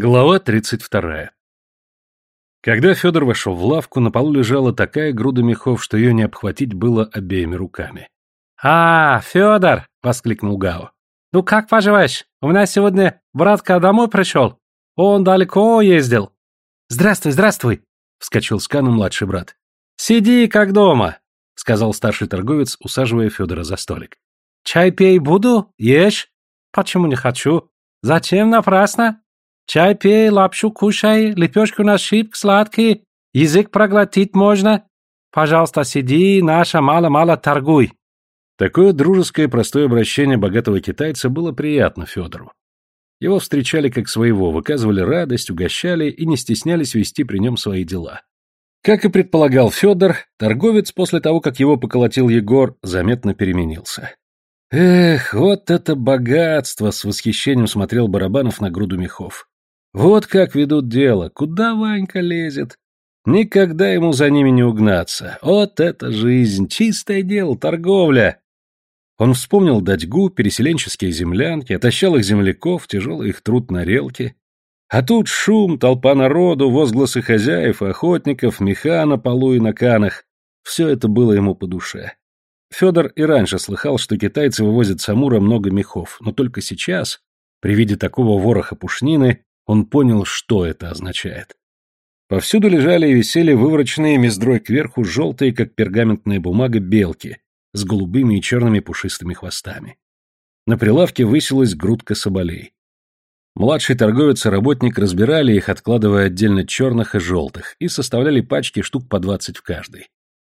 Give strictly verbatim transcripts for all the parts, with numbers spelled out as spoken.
Глава тридцать вторая. Когда Федор вошел в лавку, на полу лежала такая груда мехов, что ее не обхватить было обеими руками. «А, Федор!» — воскликнул Гао. «Ну как поживаешь? У меня сегодня братка домой пришел. Он далеко ездил». «Здравствуй, здравствуй!» — вскочил с кану младший брат. «Сиди, как дома», — сказал старший торговец, усаживая Федора за столик. «Чай пей буду? Ешь?» «Почему не хочу? Зачем напрасно? Чай пей, лапшу кушай, лепешку на шибк сладкий, язык проглотить можно. Пожалуйста, сиди, наша мало-мало торгуй». Такое дружеское простое обращение богатого китайца было приятно Федору. Его встречали как своего, выказывали радость, угощали и не стеснялись вести при нем свои дела. Как и предполагал Федор, торговец после того, как его поколотил Егор, заметно переменился. Эх, вот это богатство! С восхищением смотрел Барабанов на груду мехов. Вот как ведут дело, куда Ванька лезет? Никогда ему за ними не угнаться. Вот это жизнь, чистое дело, торговля. Он вспомнил датьгу, переселенческие землянки, отощал их земляков, тяжелый их труд на релке. А тут шум, толпа народу, возгласы хозяев и охотников, меха на полу и на канах. Все это было ему по душе. Федор и раньше слыхал, что китайцы вывозят с Амура много мехов, но только сейчас, при виде такого вороха пушнины, он понял, что это означает. Повсюду лежали и висели вывороченные мездрой кверху желтые, как пергаментная бумага, белки с голубыми и черными пушистыми хвостами. На прилавке высилась грудка соболей. Младший торговец и работник разбирали их, откладывая отдельно черных и желтых, и составляли пачки штук по двадцать в каждой.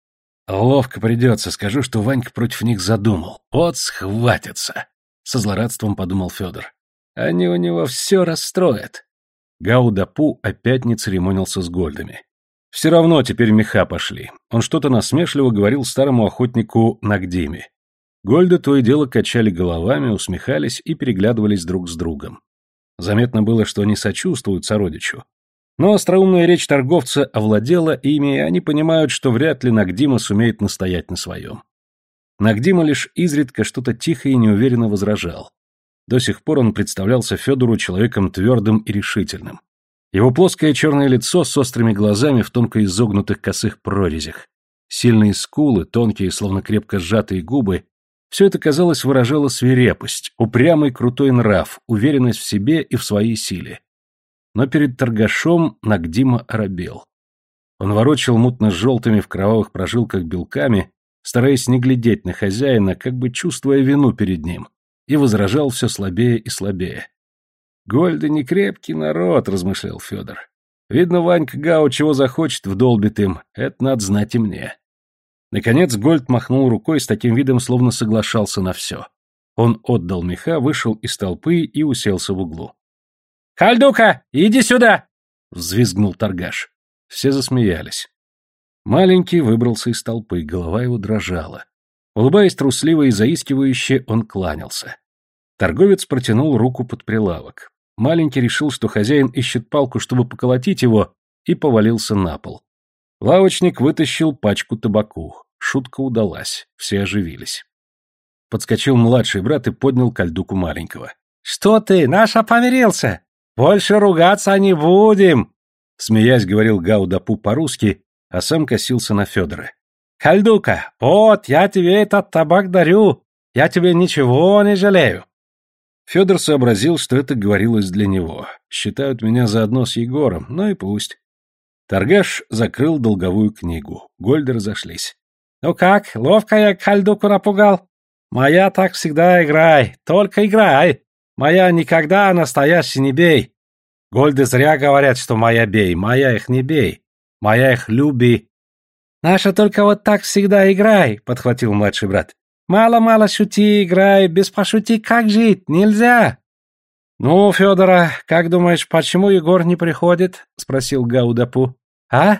Ловко придется, скажу, что Ванька против них задумал. Вот схватятся, со злорадством подумал Федор. Они у него все расстроят. Гаудапу опять не церемонился с гольдами. Все равно теперь меха пошли. Он что-то насмешливо говорил старому охотнику Нагдиме. Гольды то и дело качали головами, усмехались и переглядывались друг с другом. Заметно было, что они сочувствуют сородичу. Но остроумная речь торговца овладела ими, и они понимают, что вряд ли Нагдима сумеет настоять на своем. Нагдима лишь изредка что-то тихо и неуверенно возражал. До сих пор он представлялся Федору человеком твердым и решительным. Его плоское черное лицо с острыми глазами в тонко изогнутых косых прорезях, сильные скулы, тонкие, словно крепко сжатые губы — все это, казалось, выражало свирепость, упрямый крутой нрав, уверенность в себе и в своей силе. Но перед торгашом Нагдима оробел. Он ворочал мутно-желтыми в кровавых прожилках белками, стараясь не глядеть на хозяина, как бы чувствуя вину перед ним, и возражал все слабее и слабее. «Гольды не крепкий народ», — размышлял Федор. «Видно, Ванька Гао чего захочет, вдолбит им. Это надо знать и мне». Наконец Гольд махнул рукой с таким видом, словно соглашался на все. Он отдал меха, вышел из толпы и уселся в углу. «Кальдука, иди сюда!» — взвизгнул торгаш. Все засмеялись. Маленький выбрался из толпы, голова его дрожала. Улыбаясь трусливо и заискивающе, он кланялся. Торговец протянул руку под прилавок. Маленький решил, что хозяин ищет палку, чтобы поколотить его, и повалился на пол. Лавочник вытащил пачку табаку. Шутка удалась, все оживились. Подскочил младший брат и поднял кальдуку маленького. «Что ты, наш помирился? Больше ругаться не будем!» Смеясь, говорил Гаудапу по-русски, а сам косился на Федора. «Кальдука, вот, я тебе этот табак дарю, я тебе ничего не жалею». Федор сообразил, что это говорилось для него. Считают меня заодно с Егором, ну и пусть. Торгаш закрыл долговую книгу. Гольды разошлись. «Ну как, ловко я кальдуку напугал? Моя так всегда играй, только играй. Моя никогда настоящий не бей. Гольды зря говорят, что моя бей, моя их не бей. Моя их люби». «Наша только вот так всегда играй», — подхватил младший брат. «Мало-мало шути, играй, без пошути как жить? Нельзя!» «Ну, Федора, как думаешь, почему Егор не приходит?» — спросил Гаудапу. «А?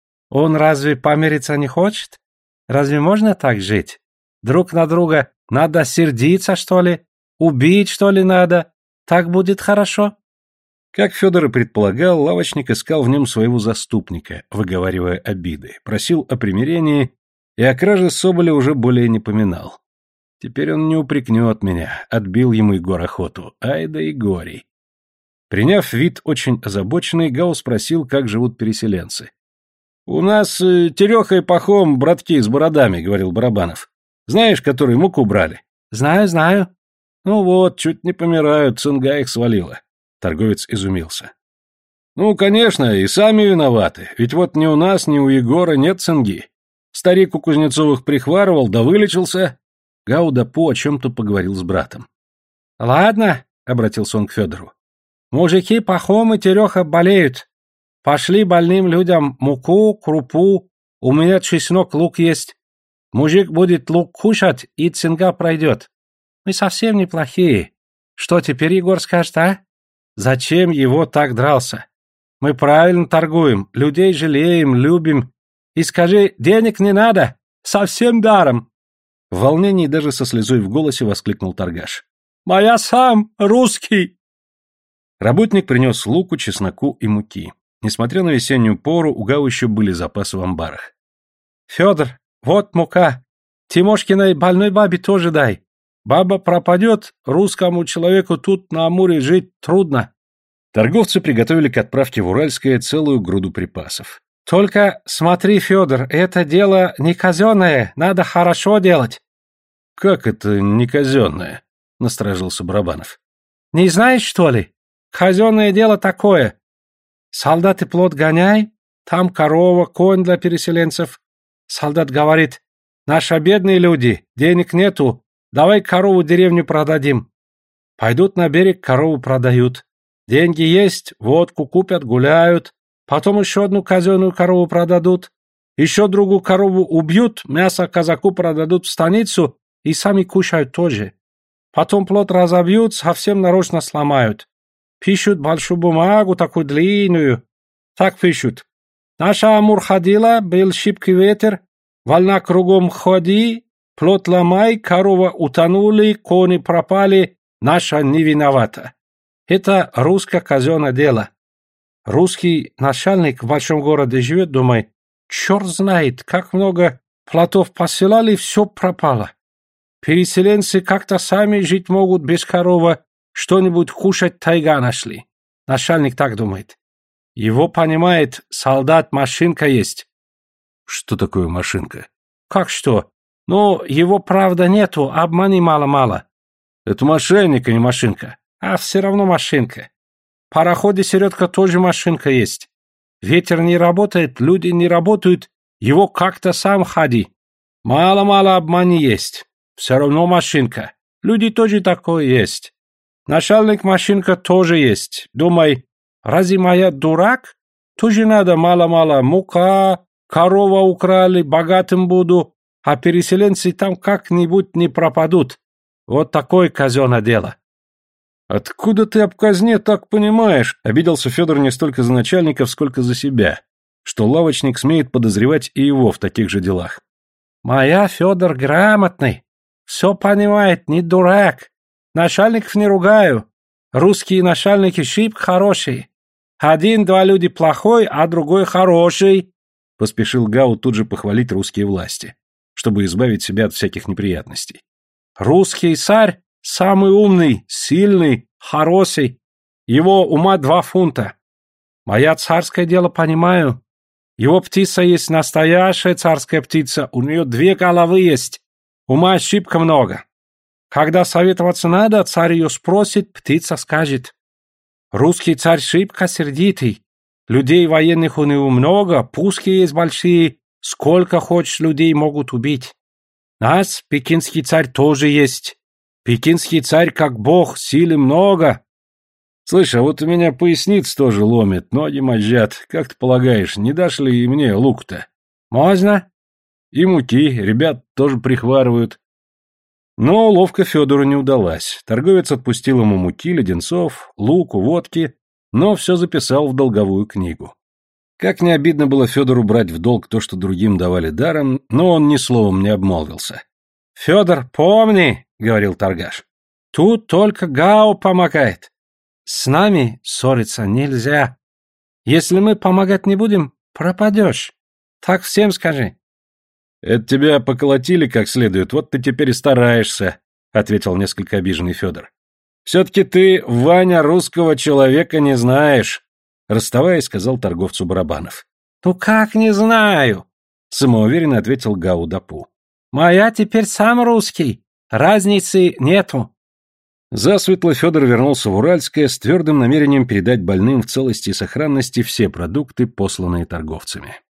Он разве помириться не хочет? Разве можно так жить? Друг на друга надо сердиться, что ли? Убить, что ли, надо? Так будет хорошо?» Как Федор и предполагал, лавочник искал в нем своего заступника, выговаривая обиды, просил о примирении и о краже соболя уже более не поминал. Теперь он не упрекнет меня, отбил ему Егор охоту, ай да Егорий. Приняв вид очень озабоченный, Гау спросил, как живут переселенцы. «У нас э, Тереха и Пахом братки с бородами», — говорил Барабанов. «Знаешь, которые муку брали?» «Знаю, знаю». «Ну вот, чуть не помирают, цинга их свалила». Торговец изумился. «Ну, конечно, и сами виноваты, ведь вот ни у нас, ни у Егора нет цинги. Старик у Кузнецовых прихварывал, да вылечился». Гау Дапу о чем-то поговорил с братом. «Ладно», — обратился он к Федору. «Мужики Пахом и Тереха болеют. Пошли больным людям муку, крупу, у меня чеснок, лук есть. Мужик будет лук кушать, и цинга пройдет. Мы совсем неплохие. Что теперь Егор скажет, а? Зачем его так дрался? Мы правильно торгуем, людей жалеем, любим. И скажи, денег не надо, совсем даром». В волнении даже со слезой в голосе воскликнул торгаш. «Моя сам русский!» Работник принес луку, чесноку и муки. Несмотря на весеннюю пору, у Гау еще были запасы в амбарах. «Федор, вот мука. Тимошкиной больной бабе тоже дай. Баба пропадет, русскому человеку тут на Амуре жить трудно». Торговцы приготовили к отправке в Уральское целую груду припасов. «Только смотри, Федор, это дело не казенное, надо хорошо делать». «Как это не казенное?» — насторожился Барабанов. «Не знаешь, что ли? Казенное дело такое. Солдаты плот гоняй, там корова, конь для переселенцев. Солдат говорит, наши бедные люди, денег нету, давай корову деревню продадим. Пойдут на берег, корову продают. Деньги есть, водку купят, гуляют. Потом еще одну казенную корову продадут. Еще другую корову убьют, мясо казаку продадут в станицу и сами кушают тоже. Потом плот разобьют, совсем нарочно сломают. Пишут большую бумагу, такую длинную. Так пишут. Наша Амур ходила, был шибкий ветер, волна кругом ходи, плот ломай, корова утонули, кони пропали, наша не виновата. Это русское казенное дело. Русский начальник в большом городе живет, думай, черт знает, как много плотов посылали, все пропало. Переселенцы как-то сами жить могут без коровы, что-нибудь кушать тайга нашли. Начальник так думает. Его понимает, солдат машинка есть. Что такое машинка? Как что? Ну, его правда нету, обмани мало-мало. Это мошенник, а не машинка. А все равно машинка. В пароходе середка тоже машинка есть. Ветер не работает, люди не работают, его как-то сам ходи. Мало-мало обмани есть. Все равно машинка. Люди тоже такое есть. Начальник машинка тоже есть. Думай, разве моя дурак? Тоже надо мало-мало мука, корова украли, богатым буду, а переселенцы там как-нибудь не пропадут. Вот такое казенное дело. «Откуда ты об казне так понимаешь?» — обиделся Федор не столько за начальников, сколько за себя, что лавочник смеет подозревать и его в таких же делах. «Моя Федор грамотный, все понимает, не дурак. Начальников не ругаю. Русские начальники шибко хорошие. Один-два люди плохой, а другой хороший», — поспешил Гау тут же похвалить русские власти, чтобы избавить себя от всяких неприятностей. «Русский царь самый умный, сильный, хороший. Его ума два фунта. Моя царское дело понимаю. Его птица есть настоящая царская птица, у нее две головы есть. Ума шибко много. Когда советоваться надо, царь ее спросит, птица скажет. Русский царь шибко сердитый. Людей военных у него много, пуски есть большие, сколько хочешь людей могут убить. Нас, пекинский царь, тоже есть. Пекинский царь как бог, силы много. Слышь, а вот у меня поясниц тоже ломит, ноги мозжат. Как ты полагаешь, не дашь ли и мне лук-то? Можно? И муки, ребят тоже прихварывают. Но ловко Федору не удалась. Торговец отпустил ему муки, леденцов, луку, водки, но все записал в долговую книгу. Как не обидно было Федору брать в долг то, что другим давали даром, но он ни словом не обмолвился. «Федор, помни, — говорил торгаш, — тут только Гау помогает. С нами ссориться нельзя. Если мы помогать не будем, пропадешь. Так всем скажи». «Это тебя поколотили как следует, вот ты теперь и стараешься», — ответил несколько обиженный Федор. Все-таки ты, Ваня, русского человека не знаешь, расставаясь, сказал торговцу Барабанов. Ну как не знаю? Самоуверенно ответил Гаудапу. Моя теперь сам русский. Разницы нету. Засветло Федор вернулся в Уральское с твердым намерением передать больным в целости и сохранности все продукты, посланные торговцами.